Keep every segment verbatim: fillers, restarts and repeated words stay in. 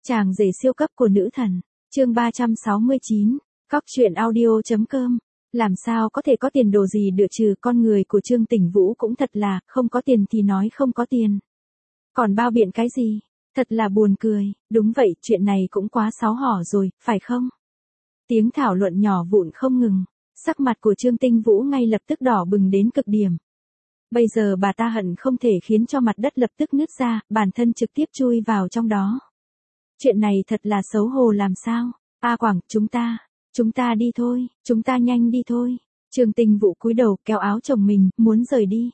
Chàng rể siêu cấp của nữ thần, chương ba trăm sáu mươi chín, Cóc truyện audio.com. Làm sao có thể có tiền đồ gì được trừ con người của Trương Tỉnh Vũ cũng thật là, không có tiền thì nói không có tiền. Còn bao biện cái gì, thật là buồn cười, đúng vậy, chuyện này cũng quá xáo hỏ rồi, phải không? Tiếng thảo luận nhỏ vụn không ngừng, sắc mặt của Trương Tinh Vũ ngay lập tức đỏ bừng đến cực điểm. Bây giờ bà ta hận không thể khiến cho mặt đất lập tức nứt ra, bản thân trực tiếp chui vào trong đó. Chuyện này thật là xấu hổ làm sao? A Quảng, chúng ta, chúng ta đi thôi, chúng ta nhanh đi thôi. Trương Tinh Vũ cúi đầu kéo áo chồng mình, muốn rời đi.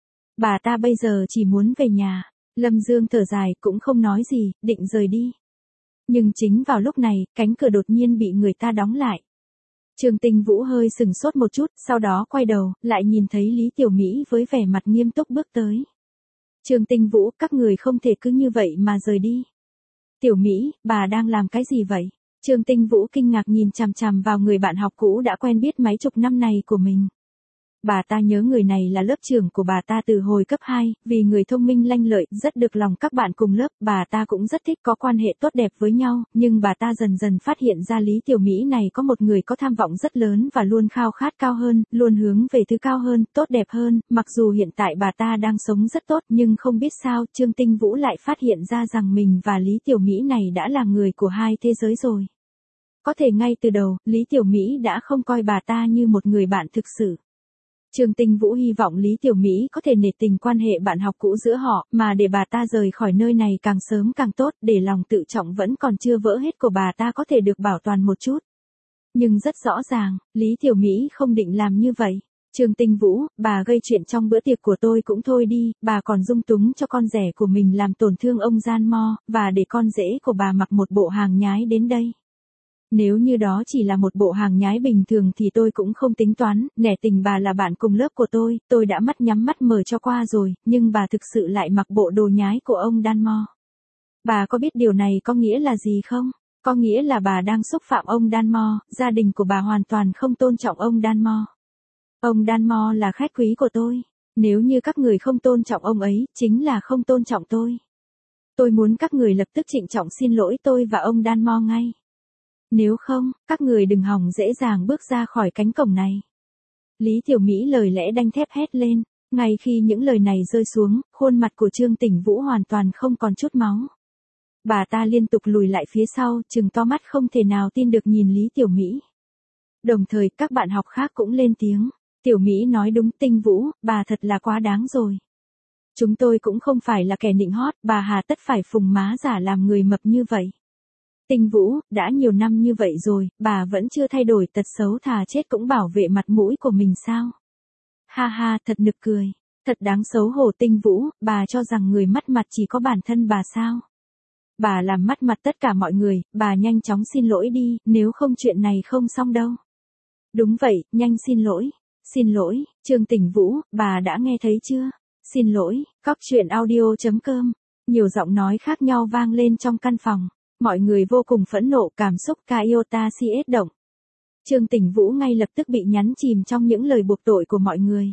Bà ta bây giờ chỉ muốn về nhà. Lâm Dương thở dài cũng không nói gì, định rời đi. Nhưng chính vào lúc này, cánh cửa đột nhiên bị người ta đóng lại. Trương Tinh Vũ hơi sừng sốt một chút, sau đó quay đầu, lại nhìn thấy Lý Tiểu Mỹ với vẻ mặt nghiêm túc bước tới. Trương Tinh Vũ, các người không thể cứ như vậy mà rời đi. Tiểu Mỹ, bà đang làm cái gì vậy? Trương Tinh Vũ kinh ngạc nhìn chằm chằm vào người bạn học cũ đã quen biết mấy chục năm này của mình. Bà ta nhớ người này là lớp trưởng của bà ta từ hồi cấp hai, vì người thông minh lanh lợi, rất được lòng các bạn cùng lớp, bà ta cũng rất thích có quan hệ tốt đẹp với nhau, nhưng bà ta dần dần phát hiện ra Lý Tiểu Mỹ này có một người có tham vọng rất lớn và luôn khao khát cao hơn, luôn hướng về thứ cao hơn, tốt đẹp hơn, mặc dù hiện tại bà ta đang sống rất tốt nhưng không biết sao, Trương Tinh Vũ lại phát hiện ra rằng mình và Lý Tiểu Mỹ này đã là người của hai thế giới rồi. Có thể ngay từ đầu, Lý Tiểu Mỹ đã không coi bà ta như một người bạn thực sự. Trương Tinh Vũ hy vọng Lý Tiểu Mỹ có thể nể tình quan hệ bạn học cũ giữa họ, mà để bà ta rời khỏi nơi này càng sớm càng tốt, để lòng tự trọng vẫn còn chưa vỡ hết của bà ta có thể được bảo toàn một chút. Nhưng rất rõ ràng, Lý Tiểu Mỹ không định làm như vậy. Trương Tinh Vũ, bà gây chuyện trong bữa tiệc của tôi cũng thôi đi, bà còn dung túng cho con rể của mình làm tổn thương ông Gian Mo, và để con rể của bà mặc một bộ hàng nhái đến đây. Nếu như đó chỉ là một bộ hàng nhái bình thường thì tôi cũng không tính toán, nể tình bà là bạn cùng lớp của tôi, tôi đã mắt nhắm mắt mở cho qua rồi, nhưng bà thực sự lại mặc bộ đồ nhái của ông Đan Mo. Bà có biết điều này có nghĩa là gì không? Có nghĩa là bà đang xúc phạm ông Đan Mo, gia đình của bà hoàn toàn không tôn trọng ông Đan Mo. Ông Đan Mo là khách quý của tôi, nếu như các người không tôn trọng ông ấy, chính là không tôn trọng tôi. Tôi muốn các người lập tức trịnh trọng xin lỗi tôi và ông Đan Mo ngay. Nếu không, các người đừng hòng dễ dàng bước ra khỏi cánh cổng này. Lý Tiểu Mỹ lời lẽ đanh thép hét lên, ngay khi những lời này rơi xuống, khuôn mặt của Trương Tỉnh Vũ hoàn toàn không còn chút máu. Bà ta liên tục lùi lại phía sau, trừng to mắt không thể nào tin được nhìn Lý Tiểu Mỹ. Đồng thời các bạn học khác cũng lên tiếng, Tiểu Mỹ nói đúng, Tinh Vũ, bà thật là quá đáng rồi. Chúng tôi cũng không phải là kẻ nịnh hót, bà hà tất phải phùng má giả làm người mập như vậy. Tinh Vũ, đã nhiều năm như vậy rồi, bà vẫn chưa thay đổi tật xấu thà chết cũng bảo vệ mặt mũi của mình sao? Ha ha, thật nực cười, thật đáng xấu hổ. Tinh Vũ, bà cho rằng người mất mặt chỉ có bản thân bà sao? Bà làm mất mặt tất cả mọi người, bà nhanh chóng xin lỗi đi, nếu không chuyện này không xong đâu. Đúng vậy, nhanh xin lỗi, xin lỗi, Trương Tỉnh Vũ, bà đã nghe thấy chưa? Xin lỗi, Cóc truyện audio.com. Nhiều giọng nói khác nhau vang lên trong căn phòng. Mọi người vô cùng phẫn nộ, cảm xúc Iota si ết động. Trương Tỉnh Vũ ngay lập tức bị nhấn chìm trong những lời buộc tội của mọi người.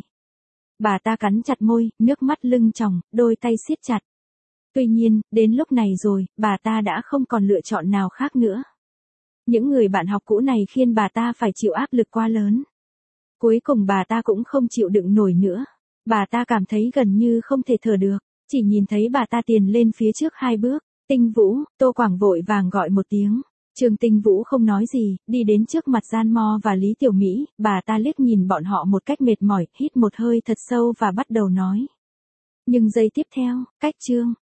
Bà ta cắn chặt môi, nước mắt lưng tròng, đôi tay siết chặt. Tuy nhiên, đến lúc này rồi, bà ta đã không còn lựa chọn nào khác nữa. Những người bạn học cũ này khiến bà ta phải chịu áp lực quá lớn. Cuối cùng bà ta cũng không chịu đựng nổi nữa. Bà ta cảm thấy gần như không thể thở được, chỉ nhìn thấy bà ta tiến lên phía trước hai bước. Tinh Vũ, Tô Quảng vội vàng gọi một tiếng. Trương Tinh Vũ không nói gì, đi đến trước mặt Gian Mo và Lý Tiểu Mỹ, bà ta liếc nhìn bọn họ một cách mệt mỏi, hít một hơi thật sâu và bắt đầu nói. Nhưng giây tiếp theo, cách Trương